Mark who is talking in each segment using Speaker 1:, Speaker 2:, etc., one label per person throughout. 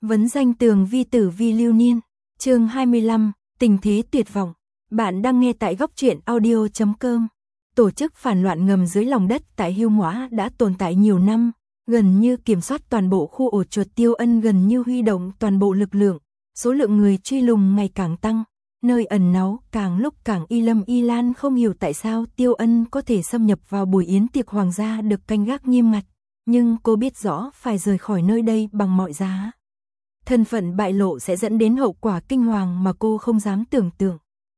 Speaker 1: Vấn danh tường vi tử vi lưu niên, chương 25, tình thế tuyệt vọng. Bạn đang nghe tại góc truyện audio.com. Tổ chức phản loạn ngầm dưới lòng đất tại Hiêu Ngoã đã tồn tại nhiều năm, gần như kiểm soát toàn bộ khu ổ chuột. Tiêu Ân gần như huy động toàn bộ lực lượng, số lượng người truy lùng ngày càng tăng, nơi ẩn náu càng lúc càng y lâm y lan. Không hiểu tại sao Tiêu Ân có thể xâm nhập vào buổi yến tiệc hoàng gia được canh gác nghiêm ngặt, nhưng cô biết rõ phải rời khỏi nơi đây bằng mọi giá. Thân phận bại lộ sẽ dẫn đến hậu quả kinh hoàng mà cô không dám tưởng tượng.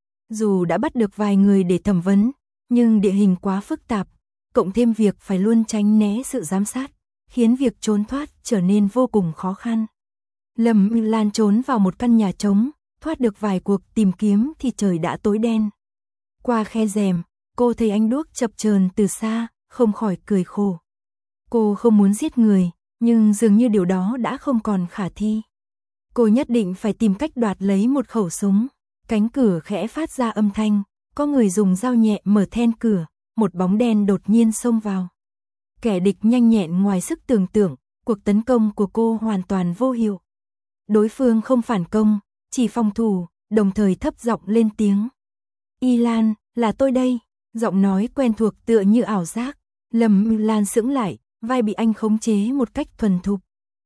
Speaker 1: Dù đã bắt được vài người để thẩm vấn, nhưng địa hình quá phức tạp, cộng thêm việc phải luôn tránh né sự giám sát, khiến việc trốn thoát trở nên vô cùng khó khăn. Lâm Y Lan trốn vào một căn nhà trống, thoát được vài cuộc tìm kiếm thì trời đã tối đen. Qua khe rèm, cô thấy ánh đuốc chập chờn từ xa, không khỏi cười khổ. Cô không muốn giết người, nhưng dường như điều đó đã không còn khả thi. Cô nhất định phải tìm cách đoạt lấy một khẩu súng. Cánh cửa khẽ phát ra âm thanh, có người dùng dao nhẹ mở then cửa, một bóng đen đột nhiên xông vào. Kẻ địch nhanh nhẹn ngoài sức tưởng tượng, cuộc tấn công của cô hoàn toàn vô hiệu. Đối phương không phản công, chỉ phòng thủ, đồng thời thấp giọng lên tiếng. Y Lan, là tôi đây. Giọng nói quen thuộc tựa như ảo giác. Lâm Y Lan sững lại, vai bị anh khống chế một cách thuần thục.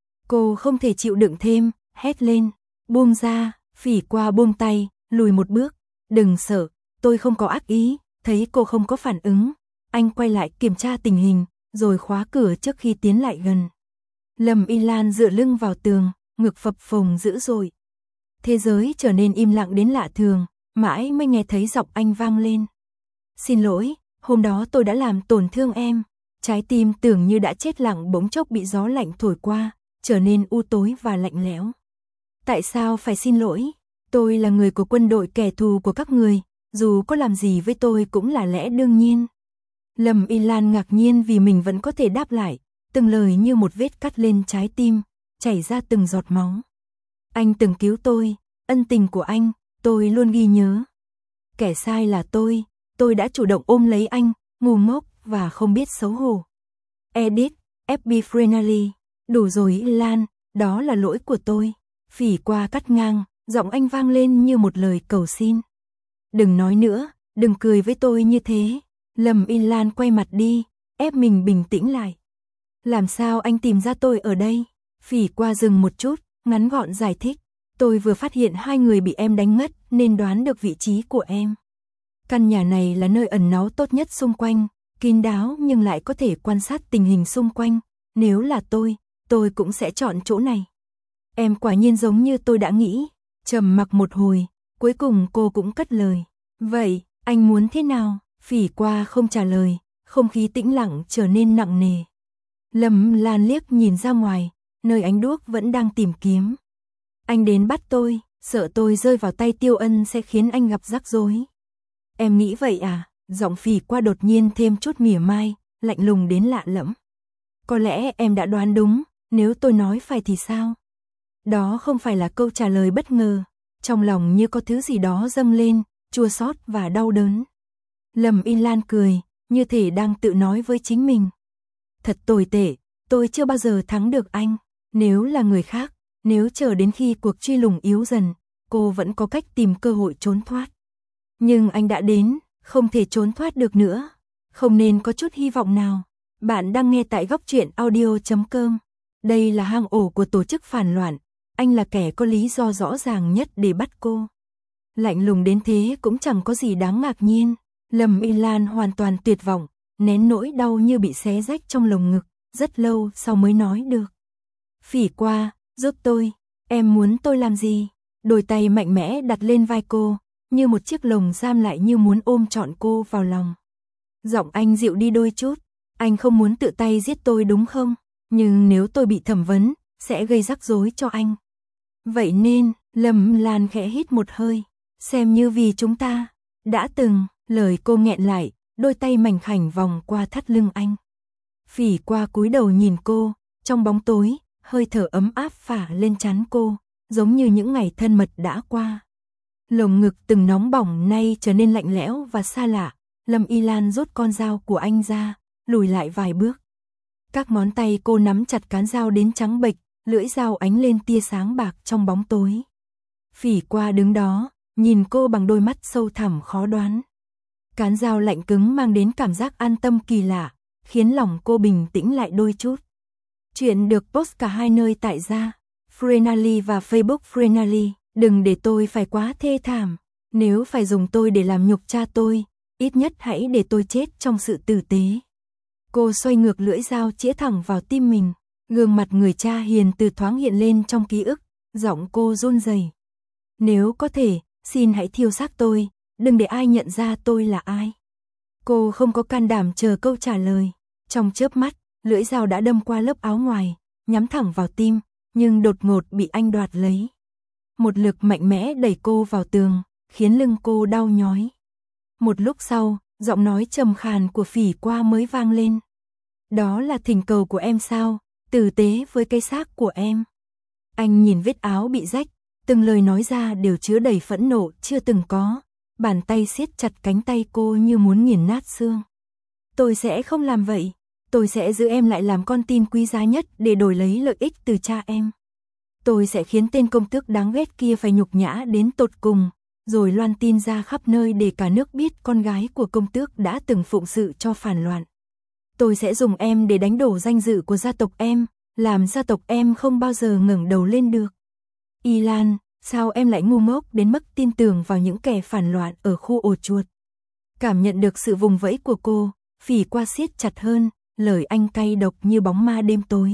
Speaker 1: Cô không thể chịu đựng thêm, hét lên, buông ra. Phỉ qua buông tay, lùi một bước. Đừng sợ, tôi không có ác ý. Thấy cô không có phản ứng, anh quay lại kiểm tra tình hình, rồi khóa cửa trước khi tiến lại gần. Lâm Y Lan dựa lưng vào tường, ngực phập phồng dữ dội. Thế giới trở nên im lặng đến lạ thường, mãi mới nghe thấy giọng anh vang lên. Xin lỗi, hôm đó tôi đã làm tổn thương em. Trái tim tưởng như đã chết lặng bỗng chốc bị gió lạnh thổi qua, trở nên u tối và lạnh lẽo. Tại sao phải xin lỗi? Tôi là người của quân đội, kẻ thù của các người, dù có làm gì với tôi cũng là lẽ đương nhiên. Lâm Y Lan ngạc nhiên vì mình vẫn có thể đáp lại, từng lời như một vết cắt lên trái tim, chảy ra từng giọt máu. Anh từng cứu tôi, ân tình của anh, tôi luôn ghi nhớ. Kẻ sai là tôi đã chủ động ôm lấy anh, ngu ngốc và không biết xấu hổ. Edit, FB Friendly, đủ rồi Y Lan, đó là lỗi của tôi. Phỉ qua cắt ngang, giọng anh vang lên như một lời cầu xin. Đừng nói nữa, đừng cười với tôi như thế. Lâm Y Lan quay mặt đi, ép mình bình tĩnh lại. Làm sao anh tìm ra tôi ở đây? Phỉ qua dừng một chút, ngắn gọn giải thích. Tôi vừa phát hiện hai người bị em đánh ngất nên đoán được vị trí của em. Căn nhà này là nơi ẩn náu tốt nhất xung quanh, kín đáo nhưng lại có thể quan sát tình hình xung quanh. Nếu là tôi cũng sẽ chọn chỗ này. Em quả nhiên giống như tôi đã nghĩ. Trầm mặc một hồi, cuối cùng cô cũng cất lời. Vậy, anh muốn thế nào? Phỉ qua không trả lời, không khí tĩnh lặng trở nên nặng nề. Lâm Lan liếc nhìn ra ngoài, nơi ánh đuốc vẫn đang tìm kiếm. Anh đến bắt tôi, sợ tôi rơi vào tay Tiêu Ân sẽ khiến anh gặp rắc rối. Em nghĩ vậy à? Giọng Phỉ qua đột nhiên thêm chút mỉa mai, lạnh lùng đến lạ lẫm. Có lẽ em đã đoán đúng, nếu tôi nói phải thì sao? Đó không phải là câu trả lời bất ngờ, trong lòng như có thứ gì đó dâng lên, chua xót và đau đớn. Lâm Y Lan cười, như thể đang tự nói với chính mình. Thật tồi tệ, tôi chưa bao giờ thắng được anh. Nếu là người khác, nếu chờ đến khi cuộc truy lùng yếu dần, cô vẫn có cách tìm cơ hội trốn thoát. Nhưng anh đã đến, không thể trốn thoát được nữa. Không nên có chút hy vọng nào. Bạn đang nghe tại góc truyện audio.com. Đây là hang ổ của tổ chức phản loạn. Anh là kẻ có lý do rõ ràng nhất để bắt cô. Lạnh lùng đến thế cũng chẳng có gì đáng ngạc nhiên. Lâm Y Lan hoàn toàn tuyệt vọng, nén nỗi đau như bị xé rách trong lồng ngực, rất lâu sau mới nói được. Phỉ qua, giúp tôi, em muốn tôi làm gì? Đôi tay mạnh mẽ đặt lên vai cô, như một chiếc lồng giam lại như muốn ôm trọn cô vào lòng. Giọng anh dịu đi đôi chút, anh không muốn tự tay giết tôi đúng không? Nhưng nếu tôi bị thẩm vấn, sẽ gây rắc rối cho anh. Vậy nên, Lâm Lan khẽ hít một hơi, xem như vì chúng ta đã từng. Lời cô nghẹn lại, đôi tay mảnh khảnh vòng qua thắt lưng anh. Phỉ qua cúi đầu nhìn cô, trong bóng tối, hơi thở ấm áp phả lên trán cô, giống như những ngày thân mật đã qua. Lồng ngực từng nóng bỏng nay trở nên lạnh lẽo và xa lạ. Lâm Y Lan rút con dao của anh ra, lùi lại vài bước. Các ngón tay cô nắm chặt cán dao đến trắng bệch, lưỡi dao ánh lên tia sáng bạc trong bóng tối. Phỉ qua đứng đó, nhìn cô bằng đôi mắt sâu thẳm khó đoán. Cán dao lạnh cứng mang đến cảm giác an tâm kỳ lạ, khiến lòng cô bình tĩnh lại đôi chút. Chuyện được post cả hai nơi tại gia, Frenally và Facebook Frenally. Đừng để tôi phải quá thê thảm. Nếu phải dùng tôi để làm nhục cha tôi, ít nhất hãy để tôi chết trong sự tử tế. Cô xoay ngược lưỡi dao chĩa thẳng vào tim mình. Gương mặt người cha hiền từ thoáng hiện lên trong ký ức, giọng cô run rẩy. Nếu có thể, xin hãy thiêu xác tôi, đừng để ai nhận ra tôi là ai. Cô không có can đảm chờ câu trả lời. Trong chớp mắt, lưỡi dao đã đâm qua lớp áo ngoài, nhắm thẳng vào tim, nhưng đột ngột bị anh đoạt lấy. Một lực mạnh mẽ đẩy cô vào tường, khiến lưng cô đau nhói. Một lúc sau, giọng nói trầm khàn của Phỉ Qua mới vang lên. Đó là thỉnh cầu của em sao, tử tế với cái xác của em. Anh nhìn vết áo bị rách, từng lời nói ra đều chứa đầy phẫn nộ chưa từng có. Bàn tay siết chặt cánh tay cô như muốn nghiền nát xương. Tôi sẽ không làm vậy, tôi sẽ giữ em lại làm con tin quý giá nhất để đổi lấy lợi ích từ cha em. Tôi sẽ khiến tên công tước đáng ghét kia phải nhục nhã đến tột cùng, rồi loan tin ra khắp nơi để cả nước biết con gái của công tước đã từng phụng sự cho phản loạn. Tôi sẽ dùng em để đánh đổ danh dự của gia tộc em, làm gia tộc em không bao giờ ngẩng đầu lên được. Ilan, sao em lại ngu ngốc đến mức tin tưởng vào những kẻ phản loạn ở khu ổ chuột? Cảm nhận được sự vùng vẫy của cô, Phỉ Qua siết chặt hơn, lời anh cay độc như bóng ma đêm tối.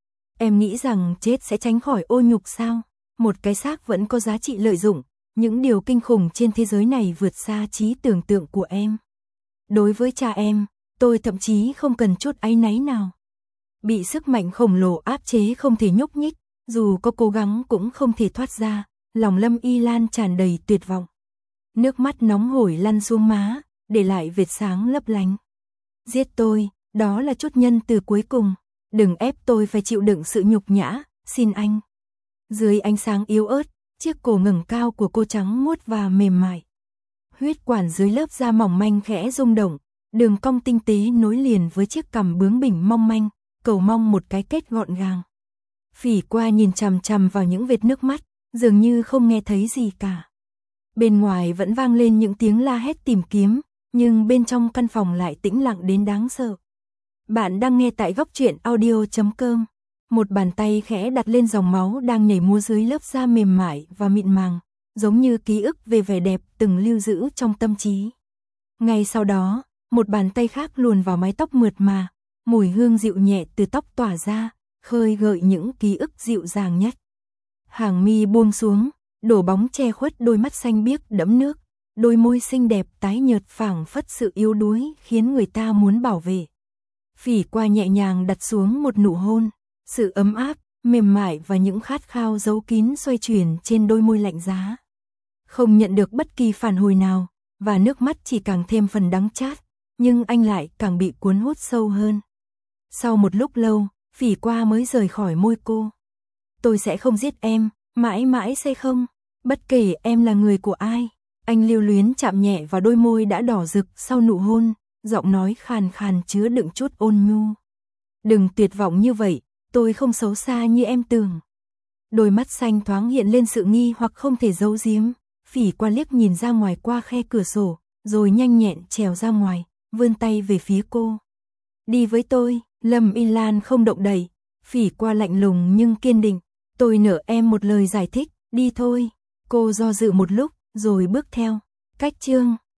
Speaker 1: Em nghĩ rằng chết sẽ tránh khỏi ô nhục sao? Một cái xác vẫn có giá trị lợi dụng, những điều kinh khủng trên thế giới này vượt xa trí tưởng tượng của em. Đối với cha em, tôi thậm chí không cần chút áy náy nào. Bị sức mạnh khổng lồ áp chế không thể nhúc nhích, dù có cố gắng cũng không thể thoát ra, lòng Lâm Ilan tràn đầy tuyệt vọng. Nước mắt nóng hổi lăn xuống má, để lại vệt sáng lấp lánh. Giết tôi, đó là chút nhân từ cuối cùng. Đừng ép tôi phải chịu đựng sự nhục nhã, xin anh. Dưới ánh sáng yếu ớt, chiếc cổ ngẩng cao của cô trắng muốt và mềm mại. Huyết quản dưới lớp da mỏng manh khẽ rung động, đường cong tinh tế nối liền với chiếc cằm bướng bỉnh mong manh, cầu mong một cái kết gọn gàng. Phỉ Qua nhìn chằm chằm vào những vệt nước mắt, dường như không nghe thấy gì cả. Bên ngoài vẫn vang lên những tiếng la hét tìm kiếm, nhưng bên trong căn phòng lại tĩnh lặng đến đáng sợ. Bạn đang nghe tại góc truyện audio.com. Một bàn tay khẽ đặt lên dòng máu đang nhảy múa dưới lớp da mềm mại và mịn màng, giống như ký ức về vẻ đẹp từng lưu giữ trong tâm trí. Ngay sau đó, một bàn tay khác luồn vào mái tóc mượt mà, mùi hương dịu nhẹ từ tóc tỏa ra, khơi gợi những ký ức dịu dàng nhất. Hàng mi buông xuống, đổ bóng che khuất đôi mắt xanh biếc đẫm nước, đôi môi xinh đẹp tái nhợt phảng phất sự yếu đuối khiến người ta muốn bảo vệ. Phỉ Qua nhẹ nhàng đặt xuống một nụ hôn, sự ấm áp, mềm mại và những khát khao giấu kín xoay chuyển trên đôi môi lạnh giá. Không nhận được bất kỳ phản hồi nào, và nước mắt chỉ càng thêm phần đắng chát, nhưng anh lại càng bị cuốn hút sâu hơn. Sau một lúc lâu, Phỉ Qua mới rời khỏi môi cô. Tôi sẽ không giết em, mãi mãi sẽ không, bất kể em là người của ai. Anh lưu luyến chạm nhẹ vào đôi môi đã đỏ rực sau nụ hôn, giọng nói khàn khàn chứa đựng chút ôn nhu. Đừng tuyệt vọng như vậy, tôi không xấu xa như em tưởng. Đôi mắt xanh thoáng hiện lên sự nghi hoặc không thể giấu giếm. Phỉ Qua liếc nhìn ra ngoài qua khe cửa sổ, rồi nhanh nhẹn trèo ra ngoài, vươn tay về phía cô. Đi với tôi. Lâm Ilan không động đậy. Phỉ Qua lạnh lùng nhưng kiên định. Tôi nợ em một lời giải thích, đi thôi. Cô do dự một lúc, rồi bước theo. Cách chương